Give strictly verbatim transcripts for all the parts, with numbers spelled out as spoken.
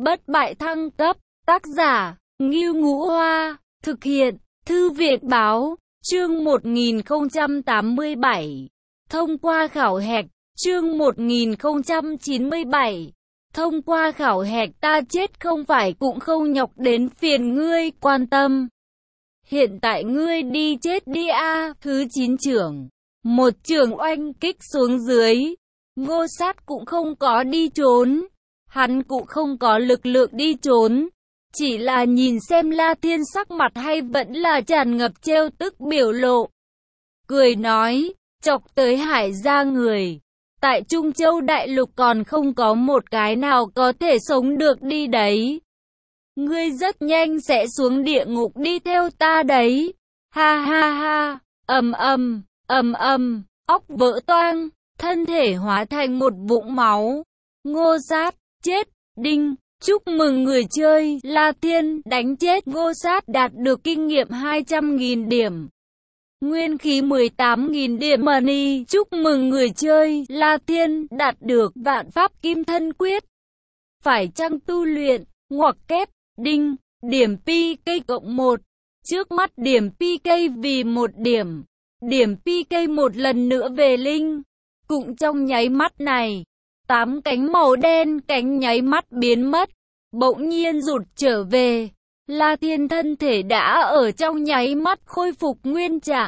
bất bại thăng cấp, tác giả, Ngưu Ngũ Hoa, thực hiện, Thư viện Báo, chương một nghìn không trăm tám mươi bảy, thông qua khảo hạch, chương một nghìn không trăm chín mươi bảy, thông qua khảo hạch ta chết không phải cũng không nhọc đến phiền ngươi quan tâm. Hiện tại ngươi đi chết đi a. Thứ chín trưởng, một trường oanh kích xuống dưới, Ngô Sát cũng không có đi trốn, hắn cũng không có lực lượng đi trốn, chỉ là nhìn xem La Thiên sắc mặt hay vẫn là tràn ngập trêu tức biểu lộ. Cười nói, chọc tới Hải gia người, tại Trung Châu Đại Lục còn không có một cái nào có thể sống được đi đấy. Ngươi rất nhanh sẽ xuống địa ngục đi theo ta đấy. Ha ha ha, ầm ầm, ầm ầm, óc vỡ toang, thân thể hóa thành một vũng máu. Ngô Sát, chết, đinh. Chúc mừng người chơi, La Thiên, đánh chết Ngô Sát đạt được kinh nghiệm hai trăm nghìn điểm. Nguyên khí mười tám nghìn điểm money. Chúc mừng người chơi, La Thiên, đạt được vạn pháp kim thân quyết. Phải chăng tu luyện, ngoặc kép, đinh, điểm pê ca cộng một. Trước mắt điểm pê ca vì một điểm. Điểm pê ca một lần nữa về linh. Cũng trong nháy mắt này, tám cánh màu đen cánh nháy mắt biến mất, bỗng nhiên rụt trở về. La Thiên thân thể đã ở trong nháy mắt khôi phục nguyên trạng.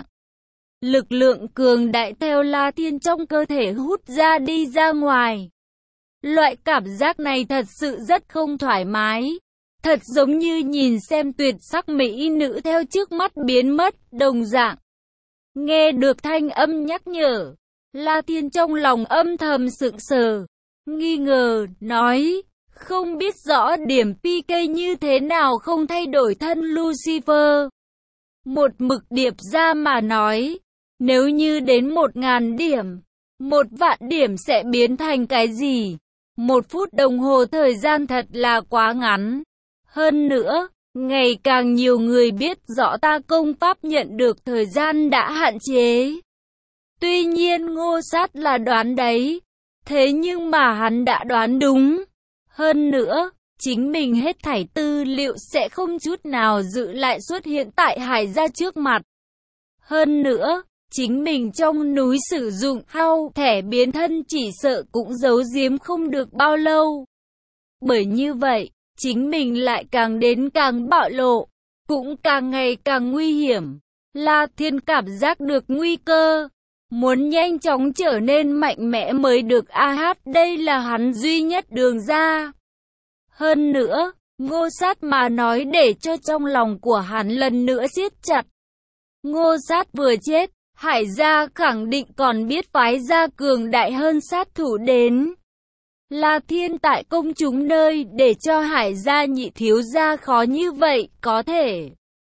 Lực lượng cường đại theo La Thiên trong cơ thể hút ra đi ra ngoài. Loại cảm giác này thật sự rất không thoải mái. Thật giống như nhìn xem tuyệt sắc mỹ nữ theo trước mắt biến mất, đồng dạng. Nghe được thanh âm nhắc nhở, La Thiên trong lòng âm thầm sững sờ, nghi ngờ, nói, không biết rõ điểm pê ca như thế nào không thay đổi thân Lucifer. Một mực điệp ra mà nói, nếu như đến một ngàn điểm, một vạn điểm sẽ biến thành cái gì? Một phút đồng hồ thời gian thật là quá ngắn. Hơn nữa, ngày càng nhiều người biết rõ ta công pháp nhận được thời gian đã hạn chế. Tuy nhiên Ngô Sát là đoán đấy, thế nhưng mà hắn đã đoán đúng. Hơn nữa, chính mình hết thảy tư liệu sẽ không chút nào giữ lại xuất hiện tại Hải gia trước mặt. Hơn nữa, chính mình trong núi sử dụng hao thẻ biến thân chỉ sợ cũng giấu giếm không được bao lâu. Bởi như vậy, chính mình lại càng đến càng bạo lộ, cũng càng ngày càng nguy hiểm. La Thiên cảm giác được nguy cơ, muốn nhanh chóng trở nên mạnh mẽ mới được a hát, đây là hắn duy nhất đường ra. Hơn nữa, Ngô Sát mà nói để cho trong lòng của hắn lần nữa siết chặt. Ngô Sát vừa chết, Hải gia khẳng định còn biết phái gia cường đại hơn sát thủ đến. La Thiên tại công chúng nơi để cho Hải gia nhị thiếu gia khó như vậy, có thể.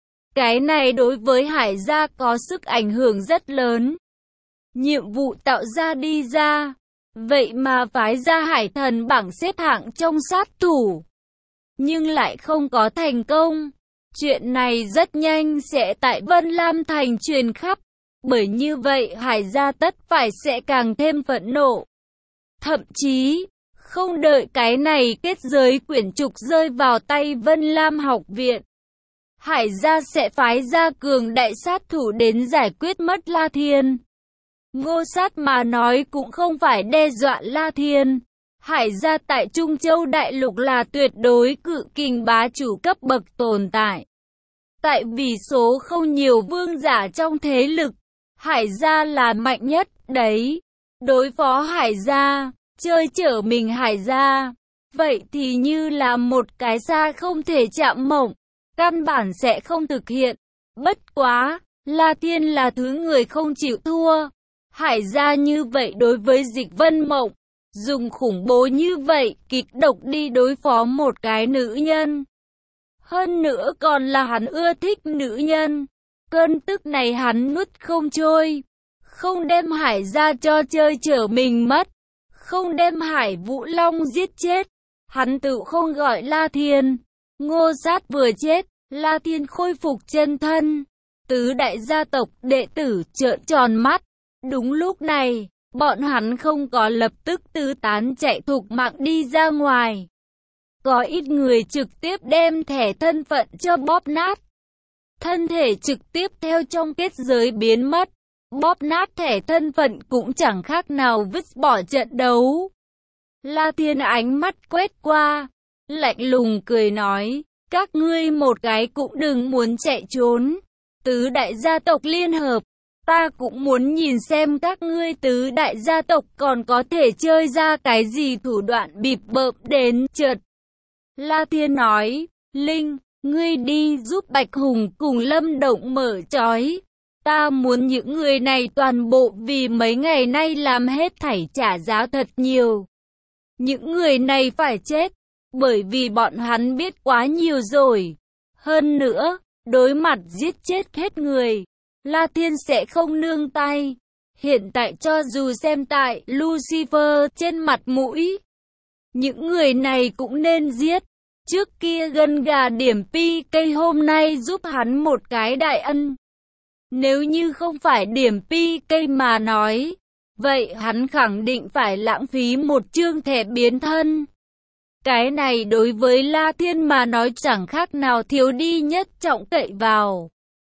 Cái này đối với Hải gia có sức ảnh hưởng rất lớn. Nhiệm vụ tạo ra đi ra, vậy mà phái gia Hải thần bảng xếp hạng trong sát thủ, nhưng lại không có thành công. Chuyện này rất nhanh sẽ tại Vân Lam Thành truyền khắp, bởi như vậy Hải gia tất phải sẽ càng thêm phẫn nộ. Thậm chí, không đợi cái này kết giới quyển trục rơi vào tay Vân Lam học viện, Hải gia sẽ phái ra cường đại sát thủ đến giải quyết mất La Thiên. Ngô Sát mà nói cũng không phải đe dọa La Thiên. Hải gia tại Trung Châu Đại Lục là tuyệt đối cự kình bá chủ cấp bậc tồn tại. Tại vì số không nhiều vương giả trong thế lực, Hải gia là mạnh nhất đấy. Đối phó Hải gia, chơi chở mình Hải gia, vậy thì như là một cái xa không thể chạm mộng, căn bản sẽ không thực hiện. Bất quá, La Thiên là thứ người không chịu thua. Hải gia như vậy đối với Dịch Vân Mộng, dùng khủng bố như vậy, kịch độc đi đối phó một cái nữ nhân. Hơn nữa còn là hắn ưa thích nữ nhân. Cơn tức này hắn nuốt không trôi. Không đem Hải gia cho chơi chở mình mất. Không đem Hải Vũ Long giết chết. Hắn tự không gọi La Thiên. Ngô Sát vừa chết, La Thiên khôi phục chân thân. Tứ đại gia tộc đệ tử trợn tròn mắt. Đúng lúc này, bọn hắn không có lập tức tứ tán chạy thục mạng đi ra ngoài. có ít người trực tiếp đem thẻ thân phận cho bóp nát. Thân thể trực tiếp theo trong kết giới biến mất. Bóp nát thẻ thân phận cũng chẳng khác nào vứt bỏ trận đấu. La Thiên ánh mắt quét qua, lạnh lùng cười nói, các ngươi một cái cũng đừng muốn chạy trốn. Tứ đại gia tộc liên hợp, ta cũng muốn nhìn xem các ngươi tứ đại gia tộc còn có thể chơi ra cái gì thủ đoạn bịp bợm đến chợt. La Thiên nói, Linh, ngươi đi giúp Bạch Hùng cùng Lâm Động mở trói. Ta muốn những người này toàn bộ vì mấy ngày nay làm hết thảy trả giá thật nhiều. Những người này phải chết, bởi vì bọn hắn biết quá nhiều rồi. Hơn nữa, đối mặt giết chết hết người, La Thiên sẽ không nương tay. Hiện tại cho dù xem tại Lucifer trên mặt mũi, những người này cũng nên giết. Trước kia gân gà điểm pi cây hôm nay giúp hắn một cái đại ân. Nếu như không phải điểm pi cây mà nói, vậy hắn khẳng định phải lãng phí một chương thẻ biến thân. Cái này đối với La Thiên mà nói chẳng khác nào thiếu đi nhất trọng cậy vào.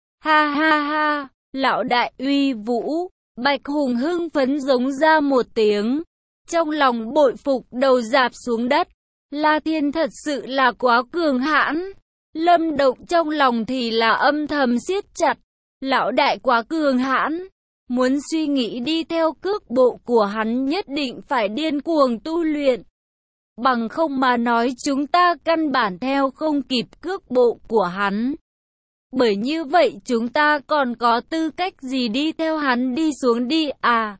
Ha ha ha, lão đại uy vũ, Bạch Hùng hưng phấn giống ra một tiếng. Trong lòng bội phục đầu rạp xuống đất. La Thiên thật sự là quá cường hãn. Lâm Động trong lòng thì là âm thầm siết chặt. Lão đại quá cường hãn. Muốn suy nghĩ đi theo cước bộ của hắn nhất định phải điên cuồng tu luyện. Bằng không mà nói chúng ta căn bản theo không kịp cước bộ của hắn. Bởi như vậy chúng ta còn có tư cách gì đi theo hắn đi xuống đi à?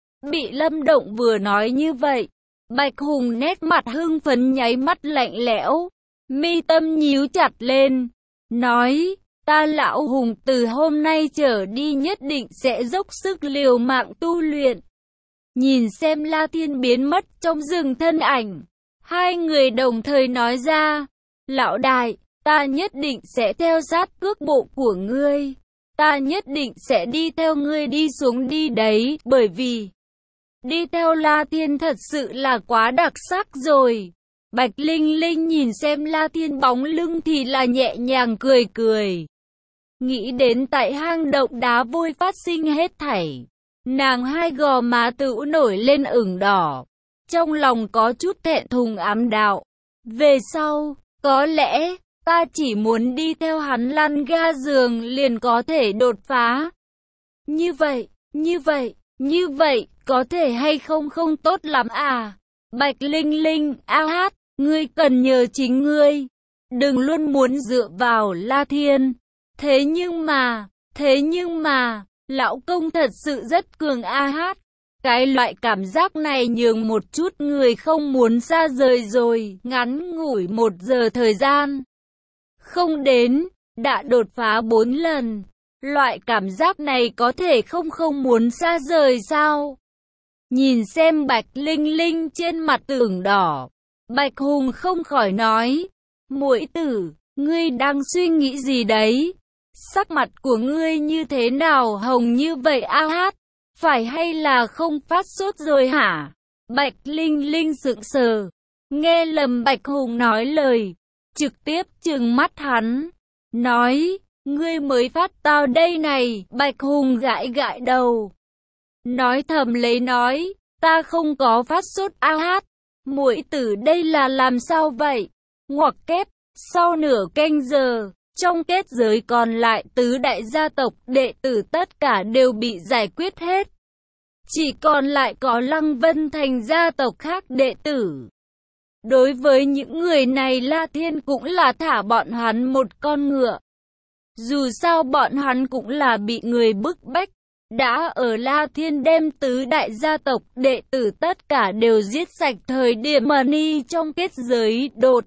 Bị Lâm Động vừa nói như vậy, Bạch Hùng nét mặt hưng phấn nháy mắt lạnh lẽo, mi tâm nhíu chặt lên, nói, ta lão Hùng từ hôm nay trở đi nhất định sẽ dốc sức liều mạng tu luyện. Nhìn xem La Thiên biến mất trong rừng thân ảnh, hai người đồng thời nói ra, lão đại, ta nhất định sẽ theo sát cước bộ của ngươi, ta nhất định sẽ đi theo ngươi đi xuống đi đấy, bởi vì đi theo La Thiên thật sự là quá đặc sắc rồi. Bạch Linh Linh nhìn xem La Thiên bóng lưng thì là nhẹ nhàng cười cười. Nghĩ đến tại hang động đá vôi phát sinh hết thảy, nàng hai gò má tự nổi lên ửng đỏ, trong lòng có chút thẹn thùng ám đạo. Về sau, có lẽ, ta chỉ muốn đi theo hắn lăn ga giường liền có thể đột phá. Như vậy, như vậy, như vậy, có thể hay không không tốt lắm à? Bạch Linh Linh, a hát, ngươi cần nhờ chính ngươi. Đừng luôn muốn dựa vào La Thiên. Thế nhưng mà, thế nhưng mà, lão công thật sự rất cường a hát. Cái loại cảm giác này nhường một chút người không muốn xa rời rồi, ngắn ngủi một giờ thời gian. Không đến, đã đột phá bốn lần. Loại cảm giác này có thể không không muốn xa rời sao? Nhìn xem Bạch Linh Linh trên mặt ửng đỏ, Bạch Hùng không khỏi nói, muội tử, ngươi đang suy nghĩ gì đấy? Sắc mặt của ngươi như thế nào hồng như vậy a hát? Phải hay là không phát sốt rồi hả? Bạch Linh Linh sững sờ, nghe lầm Bạch Hùng nói lời, trực tiếp trừng mắt hắn, nói, ngươi mới phát tao đây này. Bạch Hùng gãi gãi đầu, nói thầm lấy nói, ta không có phát sốt a hát. Muội tử đây là làm sao vậy? Ngoặc kép, sau nửa canh giờ, trong kết giới còn lại tứ đại gia tộc đệ tử tất cả đều bị giải quyết hết. Chỉ còn lại có Lăng Vân Thành gia tộc khác đệ tử. Đối với những người này La Thiên cũng là thả bọn hắn một con ngựa. Dù sao bọn hắn cũng là bị người bức bách. Đã ở La Thiên đem tứ đại gia tộc đệ tử tất cả đều giết sạch thời điểm Mani trong kết giới đột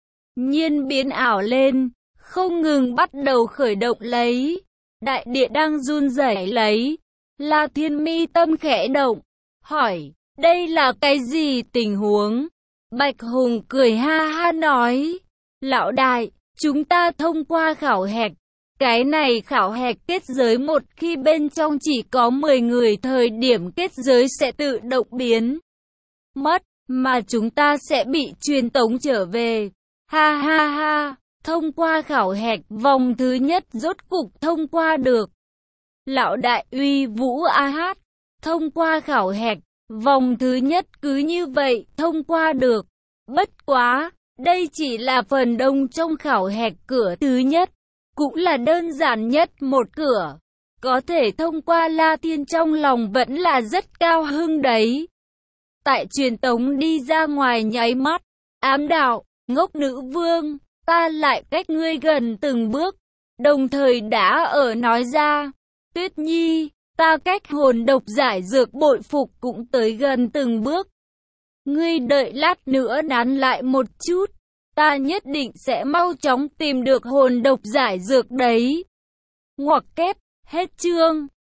nhiên biến ảo lên, không ngừng bắt đầu khởi động lấy. Đại địa đang run rẩy lấy. La Thiên mi tâm khẽ động, hỏi, đây là cái gì tình huống? Bạch Hùng cười ha ha nói, lão đại, chúng ta thông qua khảo hạch. Cái này khảo hạch kết giới một khi bên trong chỉ có mười người thời điểm kết giới sẽ tự động biến mất. mà chúng ta sẽ bị truyền tống trở về. Ha ha ha, thông qua khảo hạch, vòng thứ nhất rốt cục thông qua được. Lão đại uy vũ a hát, thông qua khảo hạch, vòng thứ nhất cứ như vậy thông qua được. Bất quá, đây chỉ là phần đông trong khảo hạch cửa thứ nhất, cũng là đơn giản nhất một cửa. Có thể thông qua La Thiên trong lòng vẫn là rất cao hưng đấy. Tại truyền tống đi ra ngoài nháy mắt, ám đạo, ngốc nữ vương, ta lại cách ngươi gần từng bước, đồng thời đã ở nói ra, Tuyết Nhi, ta cách hồn độc giải dược bội phục cũng tới gần từng bước. Ngươi đợi lát nữa nán lại một chút, ta nhất định sẽ mau chóng tìm được hồn độc giải dược đấy. Ngoặc kép, hết chương.